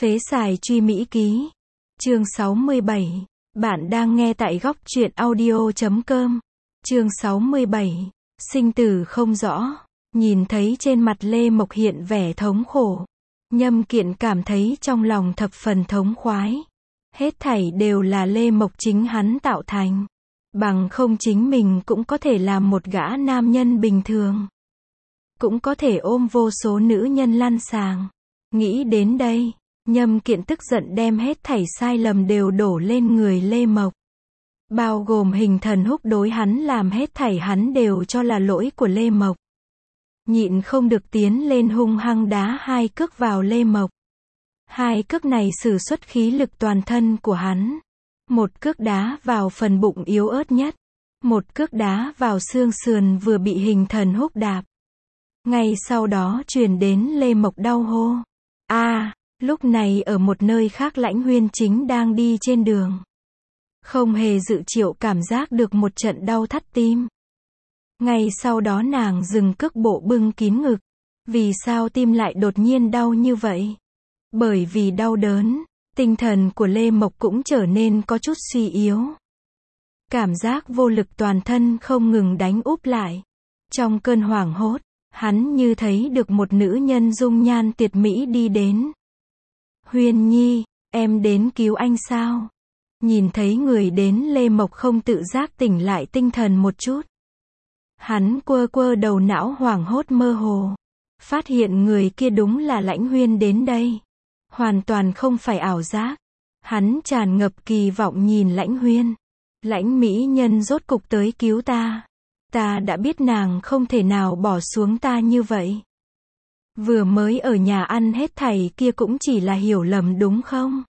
Phế xài truy Mỹ ký. Chương 67. Bạn đang nghe tại góc truyện audio.com. Chương 67. Sinh tử không rõ. Nhìn thấy trên mặt Lê Mộc hiện vẻ thống khổ, Nhâm Kiện cảm thấy trong lòng thập phần thống khoái. Hết thảy đều là Lê Mộc chính hắn tạo thành. Bằng không chính mình cũng có thể làm một gã nam nhân bình thường. Cũng có thể ôm vô số nữ nhân lăn xàng. Nghĩ đến đây, Nhâm Kiện tức giận đem hết thảy sai lầm đều đổ lên người Lê Mộc. Bao gồm Hình Thần Húc đối hắn làm hết thảy hắn đều cho là lỗi của Lê Mộc. Nhịn không được tiến lên hung hăng đá hai cước vào Lê Mộc. Hai cước này sử xuất khí lực toàn thân của hắn. Một cước đá vào phần bụng yếu ớt nhất. Một cước đá vào xương sườn vừa bị Hình Thần Húc đạp. Ngay sau đó truyền đến Lê Mộc đau hô. Lúc này ở một nơi khác Lãnh Huyên chính đang đi trên đường. Không hề dự triệu cảm giác được một trận đau thắt tim. Ngay sau đó nàng dừng cước bộ bưng kín ngực. Vì sao tim lại đột nhiên đau như vậy? Bởi vì đau đớn, tinh thần của Lê Mộc cũng trở nên có chút suy yếu. Cảm giác vô lực toàn thân không ngừng đánh úp lại. Trong cơn hoảng hốt, hắn như thấy được một nữ nhân dung nhan tuyệt mỹ đi đến. Huyên Nhi, em đến cứu anh sao? Nhìn thấy người đến Lê Mộc không tự giác tỉnh lại tinh thần một chút. Hắn quơ quơ đầu não hoảng hốt mơ hồ. Phát hiện người kia đúng là Lãnh Huyên đến đây. Hoàn toàn không phải ảo giác. Hắn tràn ngập kỳ vọng nhìn Lãnh Huyên. Lãnh mỹ nhân rốt cục tới cứu ta. Ta đã biết nàng không thể nào bỏ xuống ta như vậy. Vừa mới ở nhà ăn hết thảy kia cũng chỉ là hiểu lầm đúng không?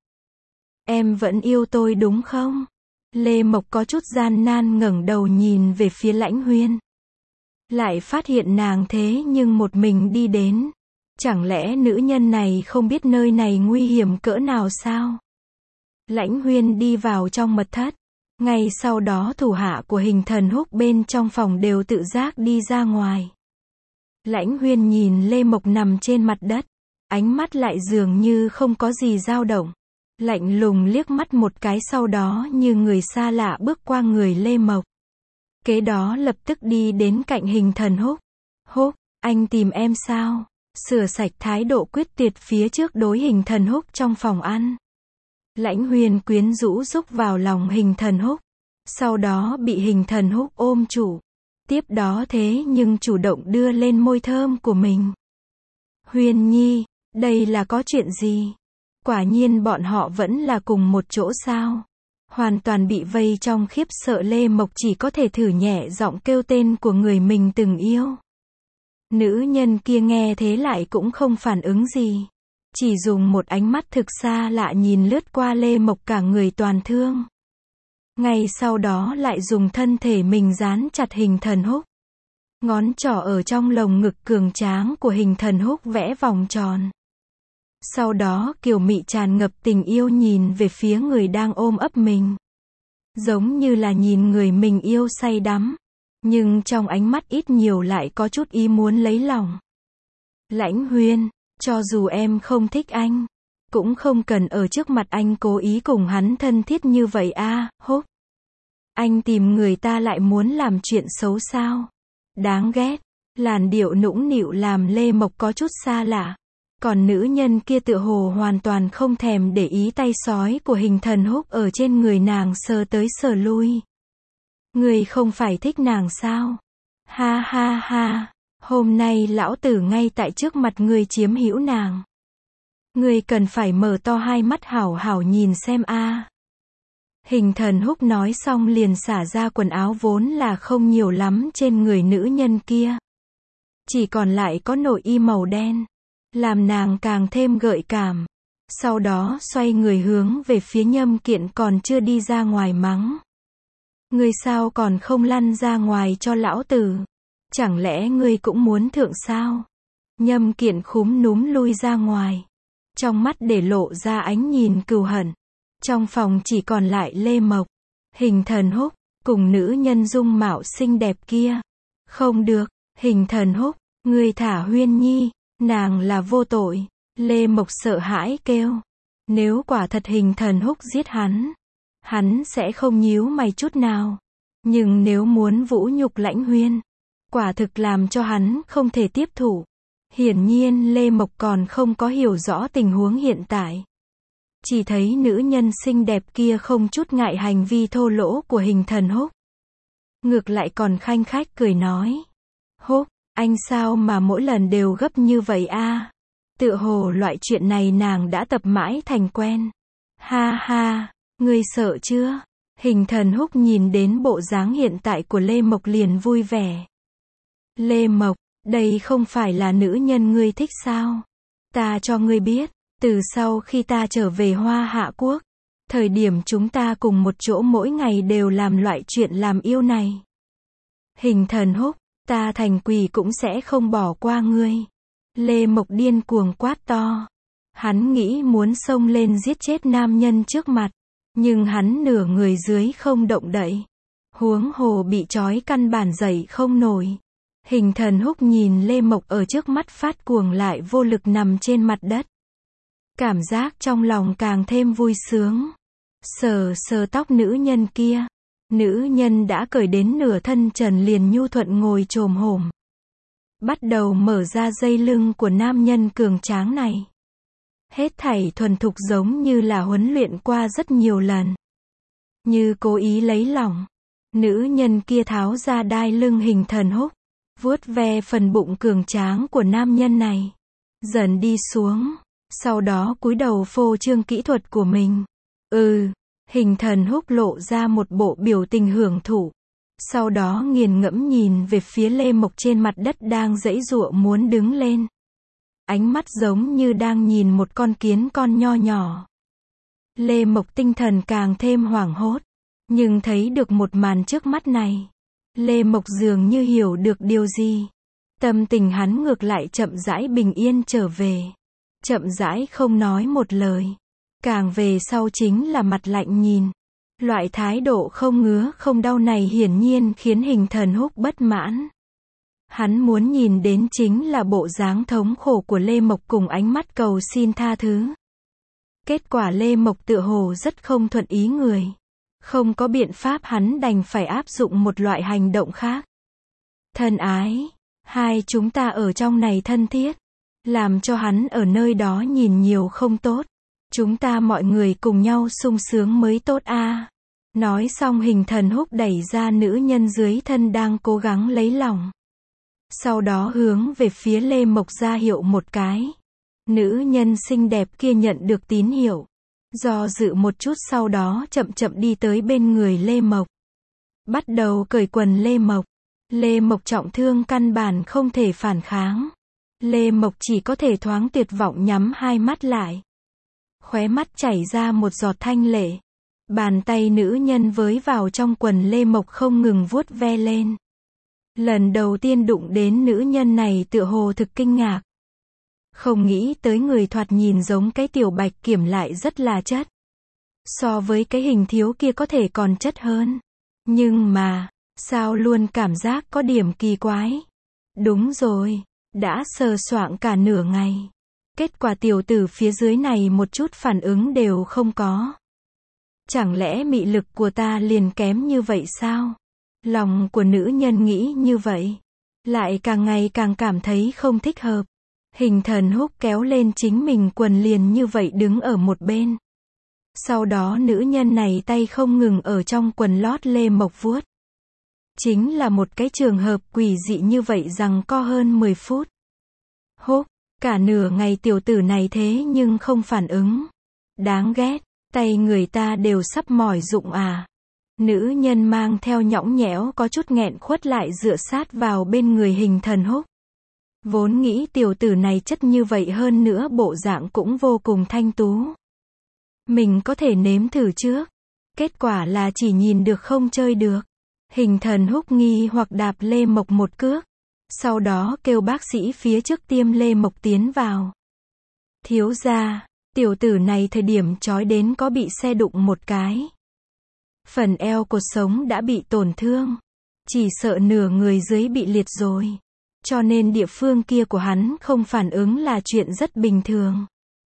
Em vẫn yêu tôi đúng không? Lê Mộc có chút gian nan ngẩng đầu nhìn về phía Lãnh Huyên. Lại phát hiện nàng thế nhưng một mình đi đến. Chẳng lẽ nữ nhân này không biết nơi này nguy hiểm cỡ nào sao? Lãnh Huyên đi vào trong mật thất. Ngay sau đó thủ hạ của Hình Thần Húc bên trong phòng đều tự giác đi ra ngoài. Lãnh Huyên nhìn Lê Mộc nằm trên mặt đất. Ánh mắt lại dường như không có gì dao động. Lạnh lùng liếc mắt một cái sau đó như người xa lạ bước qua người Lê Mộc. Kế đó lập tức đi đến cạnh Hình Thần Húc. Húc, anh tìm em sao? Sửa sạch thái độ quyết tuyệt phía trước đối Hình Thần Húc trong phòng ăn. Lãnh Huyên quyến rũ rúc vào lòng Hình Thần Húc. Sau đó bị Hình Thần Húc ôm trụ. Tiếp đó thế nhưng chủ động đưa lên môi thơm của mình. Huyên Nhi, đây là có chuyện gì? Quả nhiên bọn họ vẫn là cùng một chỗ sao? Hoàn toàn bị vây trong khiếp sợ Lê Mộc chỉ có thể thử nhẹ giọng kêu tên của người mình từng yêu. Nữ nhân kia nghe thế lại cũng không phản ứng gì. Chỉ dùng một ánh mắt thực xa lạ nhìn lướt qua Lê Mộc cả người toàn thương. Ngay sau đó lại dùng thân thể mình dán chặt Hình Thần Húc. Ngón trỏ ở trong lồng ngực cường tráng của Hình Thần Húc vẽ vòng tròn. Sau đó kiều mị tràn ngập tình yêu nhìn về phía người đang ôm ấp mình. Giống như là nhìn người mình yêu say đắm. Nhưng trong ánh mắt ít nhiều lại có chút ý muốn lấy lòng. Lãnh Huyên, cho dù em không thích anh, cũng không cần ở trước mặt anh cố ý cùng hắn thân thiết như vậy Húc. Anh tìm người ta lại muốn làm chuyện xấu sao? Đáng ghét. Làn điệu nũng nịu làm Lê Mộc có chút xa lạ. Còn nữ nhân kia tựa hồ hoàn toàn không thèm để ý tay sói của Hình Thần Húc ở trên người nàng sờ tới sờ lui. Người không phải thích nàng sao? Ha ha ha, hôm nay lão tử ngay tại trước mặt người chiếm hữu nàng. Người cần phải mở to hai mắt hảo hảo nhìn xem Hình Thần Húc nói xong liền xả ra quần áo vốn là không nhiều lắm trên người nữ nhân kia. Chỉ còn lại có nội y màu đen. Làm nàng càng thêm gợi cảm. Sau đó xoay người hướng về phía Nhâm Kiện còn chưa đi ra ngoài mắng. Ngươi sao còn không lăn ra ngoài cho lão tử? Chẳng lẽ ngươi cũng muốn thượng sao? Nhâm Kiện khúm núm lui ra ngoài. Trong mắt để lộ ra ánh nhìn cừu hận. Trong phòng chỉ còn lại Lê Mộc, Hình Thần Húc, cùng nữ nhân dung mạo xinh đẹp kia. Không được, Hình Thần Húc, ngươi thả Huyên Nhi, nàng là vô tội. Lê Mộc sợ hãi kêu. Nếu quả thật Hình Thần Húc giết hắn sẽ không nhíu mày chút nào. Nhưng nếu muốn vũ nhục Lãnh Huyên, quả thực làm cho hắn không thể tiếp thụ. Hiển nhiên Lê Mộc còn không có hiểu rõ tình huống hiện tại. Chỉ thấy nữ nhân xinh đẹp kia không chút ngại hành vi thô lỗ của Hình Thần Húc. Ngược lại còn khanh khách cười nói. Húc, anh sao mà mỗi lần đều gấp như vậy a? Tựa hồ loại chuyện này nàng đã tập mãi thành quen. Ha ha, ngươi sợ chưa? Hình Thần Húc nhìn đến bộ dáng hiện tại của Lê Mộc liền vui vẻ. Lê Mộc, đây không phải là nữ nhân ngươi thích sao? Ta cho ngươi biết, từ sau khi ta trở về Hoa Hạ Quốc, thời điểm chúng ta cùng một chỗ mỗi ngày đều làm loại chuyện làm yêu này. Hình Thần Húc, ta thành quỷ cũng sẽ không bỏ qua ngươi. Lê Mộc điên cuồng quát to. Hắn nghĩ muốn xông lên giết chết nam nhân trước mặt, nhưng hắn nửa người dưới không động đậy. Huống hồ bị trói căn bản dậy không nổi. Hình Thần Húc nhìn Lê Mộc ở trước mắt phát cuồng lại vô lực nằm trên mặt đất. Cảm giác trong lòng càng thêm vui sướng. Sờ sờ tóc nữ nhân kia. Nữ nhân đã cởi đến nửa thân trần liền nhu thuận ngồi chồm hổm. Bắt đầu mở ra dây lưng của nam nhân cường tráng này. Hết thảy thuần thục giống như là huấn luyện qua rất nhiều lần. Như cố ý lấy lòng. Nữ nhân kia tháo ra đai lưng Hình Thần Húc, vuốt ve phần bụng cường tráng của nam nhân này. Dần đi xuống. Sau đó cúi đầu phô trương kỹ thuật của mình. Hình Thần Húc lộ ra một bộ biểu tình hưởng thụ. Sau đó nghiền ngẫm nhìn về phía Lê Mộc trên mặt đất đang giãy giụa muốn đứng lên. Ánh mắt giống như đang nhìn một con kiến con nho nhỏ. Lê Mộc tinh thần càng thêm hoảng hốt. Nhưng thấy được một màn trước mắt này. Lê Mộc dường như hiểu được điều gì. Tâm tình hắn ngược lại chậm rãi bình yên trở về. Chậm rãi không nói một lời. Càng về sau chính là mặt lạnh nhìn. Loại thái độ không ngứa không đau này hiển nhiên khiến Hình Thần Húc bất mãn. Hắn muốn nhìn đến chính là bộ dáng thống khổ của Lê Mộc cùng ánh mắt cầu xin tha thứ. Kết quả Lê Mộc tựa hồ rất không thuận ý người. Không có biện pháp hắn đành phải áp dụng một loại hành động khác. Thân ái, hai chúng ta ở trong này thân thiết. Làm cho hắn ở nơi đó nhìn nhiều không tốt. Chúng ta mọi người cùng nhau sung sướng mới tốt a. Nói xong Hình Thần Húc đẩy ra nữ nhân dưới thân đang cố gắng lấy lòng. Sau đó hướng về phía Lê Mộc ra hiệu một cái. Nữ nhân xinh đẹp kia nhận được tín hiệu. Do dự một chút sau đó chậm chậm đi tới bên người Lê Mộc. Bắt đầu cởi quần Lê Mộc. Lê Mộc trọng thương căn bản không thể phản kháng. Lê Mộc chỉ có thể thoáng tuyệt vọng nhắm hai mắt lại. Khóe mắt chảy ra một giọt thanh lệ. Bàn tay nữ nhân với vào trong quần Lê Mộc không ngừng vuốt ve lên. Lần đầu tiên đụng đến nữ nhân này tựa hồ thực kinh ngạc. Không nghĩ tới người thoạt nhìn giống cái tiểu bạch kiểm lại rất là chất. So với cái Hình thiếu kia có thể còn chất hơn. Nhưng mà, sao luôn cảm giác có điểm kỳ quái. Đúng rồi, đã sờ soạng cả nửa ngày. Kết quả tiểu tử phía dưới này một chút phản ứng đều không có. Chẳng lẽ mị lực của ta liền kém như vậy sao? Lòng của nữ nhân nghĩ như vậy. Lại càng ngày càng cảm thấy không thích hợp. Hình Thần Húc kéo lên chính mình quần liền như vậy đứng ở một bên. Sau đó nữ nhân này tay không ngừng ở trong quần lót Lê Mộc vuốt. Chính là một cái trường hợp quỷ dị như vậy giằng co hơn 10 phút. Húc, cả nửa ngày tiểu tử này thế nhưng không phản ứng. Đáng ghét, tay người ta đều sắp mỏi rụng à. Nữ nhân mang theo nhõng nhẽo có chút nghẹn khuất lại dựa sát vào bên người Hình Thần Húc. Vốn nghĩ tiểu tử này chất như vậy hơn nữa bộ dạng cũng vô cùng thanh tú. Mình có thể nếm thử trước. Kết quả là chỉ nhìn được không chơi được. Hình Thần Húc nghi hoặc đạp Lê Mộc một cước. Sau đó kêu bác sĩ phía trước tiêm Lê Mộc tiến vào. Thiếu gia, tiểu tử này thời điểm trói đến có bị xe đụng một cái. Phần eo cột sống đã bị tổn thương. Chỉ sợ nửa người dưới bị liệt rồi. Cho nên địa phương kia của hắn không phản ứng là chuyện rất bình thường.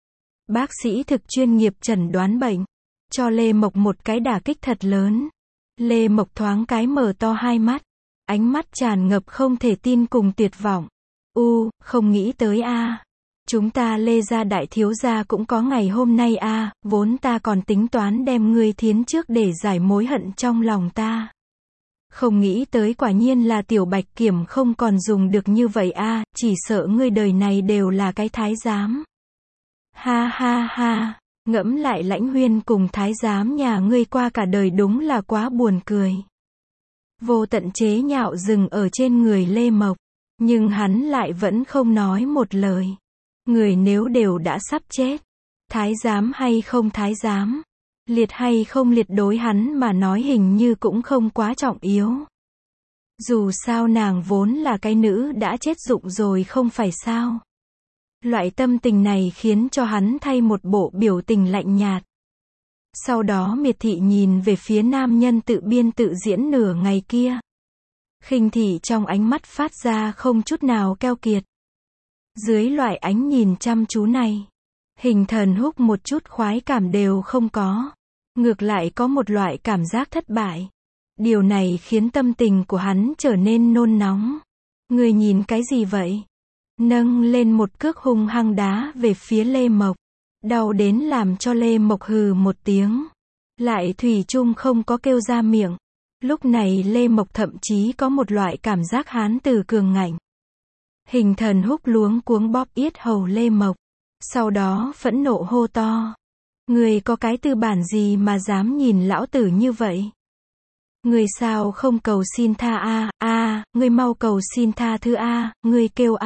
Bác sĩ thực chuyên nghiệp chẩn đoán bệnh, cho Lê Mộc một cái đả kích thật lớn. Lê Mộc thoáng cái mở to hai mắt, ánh mắt tràn ngập không thể tin cùng tuyệt vọng. Không nghĩ tới a. Chúng ta Lê gia đại thiếu gia cũng có ngày hôm nay a, vốn ta còn tính toán đem ngươi thiến trước để giải mối hận trong lòng ta. Không nghĩ tới quả nhiên là tiểu Bạch Kiểm không còn dùng được như vậy a, chỉ sợ ngươi đời này đều là cái thái giám. Ha ha ha, ngẫm lại Lãnh Huyên cùng thái giám nhà ngươi qua cả đời đúng là quá buồn cười. Vô tận chế nhạo dừng ở trên người Lê Mộc, nhưng hắn lại vẫn không nói một lời. Người nếu đều đã sắp chết, thái giám hay không thái giám, liệt hay không liệt đối hắn mà nói hình như cũng không quá trọng yếu. Dù sao nàng vốn là cái nữ đã chết dụng rồi không phải sao. Loại tâm tình này khiến cho hắn thay một bộ biểu tình lạnh nhạt. Sau đó miệt thị nhìn về phía nam nhân tự biên tự diễn nửa ngày kia. Khinh thị trong ánh mắt phát ra không chút nào keo kiệt. Dưới loại ánh nhìn chăm chú này, Hình Thần Húc một chút khoái cảm đều không có. Ngược lại có một loại cảm giác thất bại. Điều này khiến tâm tình của hắn trở nên nôn nóng. Người nhìn cái gì vậy? Nâng lên một cước hung hăng đá về phía Lê Mộc. Đau đến làm cho Lê Mộc hừ một tiếng. Lại thủy chung không có kêu ra miệng. Lúc này Lê Mộc thậm chí có một loại cảm giác hán tử cường ngạnh. Hình Thần Húc luống cuống bóp yết hầu Lê Mộc. Sau đó phẫn nộ hô to. Người có cái tư bản gì mà dám nhìn lão tử như vậy? Người sao không cầu xin tha người mau cầu xin tha thứ người kêu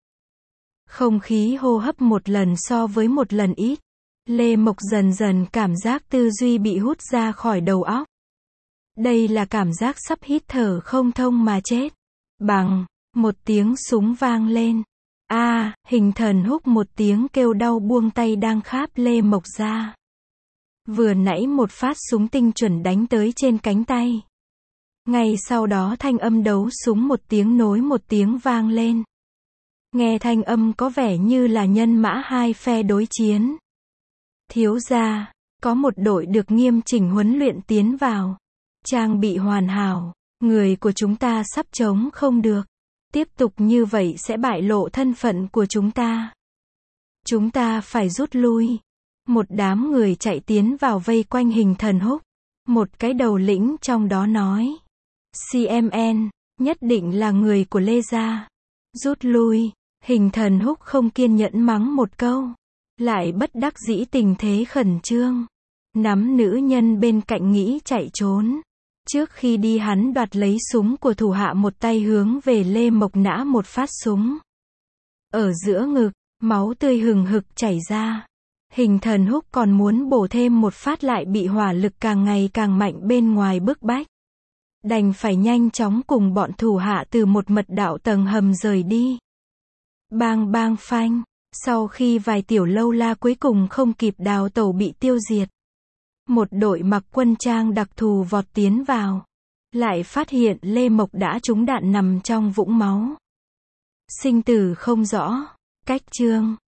Không khí hô hấp một lần so với một lần ít. Lê Mộc dần dần cảm giác tư duy bị hút ra khỏi đầu óc. Đây là cảm giác sắp hít thở không thông mà chết. Bằng, một tiếng súng vang lên. Hình Thần Húc một tiếng kêu đau buông tay đang kháp Lê Mộc ra. Vừa nãy một phát súng tinh chuẩn đánh tới trên cánh tay. Ngay sau đó thanh âm đấu súng một tiếng nối một tiếng vang lên. Nghe thanh âm có vẻ như là nhân mã hai phe đối chiến. Thiếu gia, có một đội được nghiêm chỉnh huấn luyện tiến vào. Trang bị hoàn hảo, người của chúng ta sắp chống không được. Tiếp tục như vậy sẽ bại lộ thân phận của chúng ta. Chúng ta phải rút lui. Một đám người chạy tiến vào vây quanh Hình Thần Húc. Một cái đầu lĩnh trong đó nói. CMN, nhất định là người của Lê gia. Rút lui. Hình Thần Húc không kiên nhẫn mắng một câu. Lại bất đắc dĩ tình thế khẩn trương. Nắm nữ nhân bên cạnh nghĩ chạy trốn. Trước khi đi hắn đoạt lấy súng của thủ hạ một tay hướng về Lê Mộc nã một phát súng. Ở giữa ngực, máu tươi hừng hực chảy ra. Hình Thần Húc còn muốn bổ thêm một phát lại bị hỏa lực càng ngày càng mạnh bên ngoài bức bách. Đành phải nhanh chóng cùng bọn thủ hạ từ một mật đạo tầng hầm rời đi. Bang bang phanh, sau khi vài tiểu lâu la cuối cùng không kịp đào tẩu bị tiêu diệt. Một đội mặc quân trang đặc thù vọt tiến vào. Lại phát hiện Lê Mộc đã trúng đạn nằm trong vũng máu. Sinh tử không rõ. Cách chương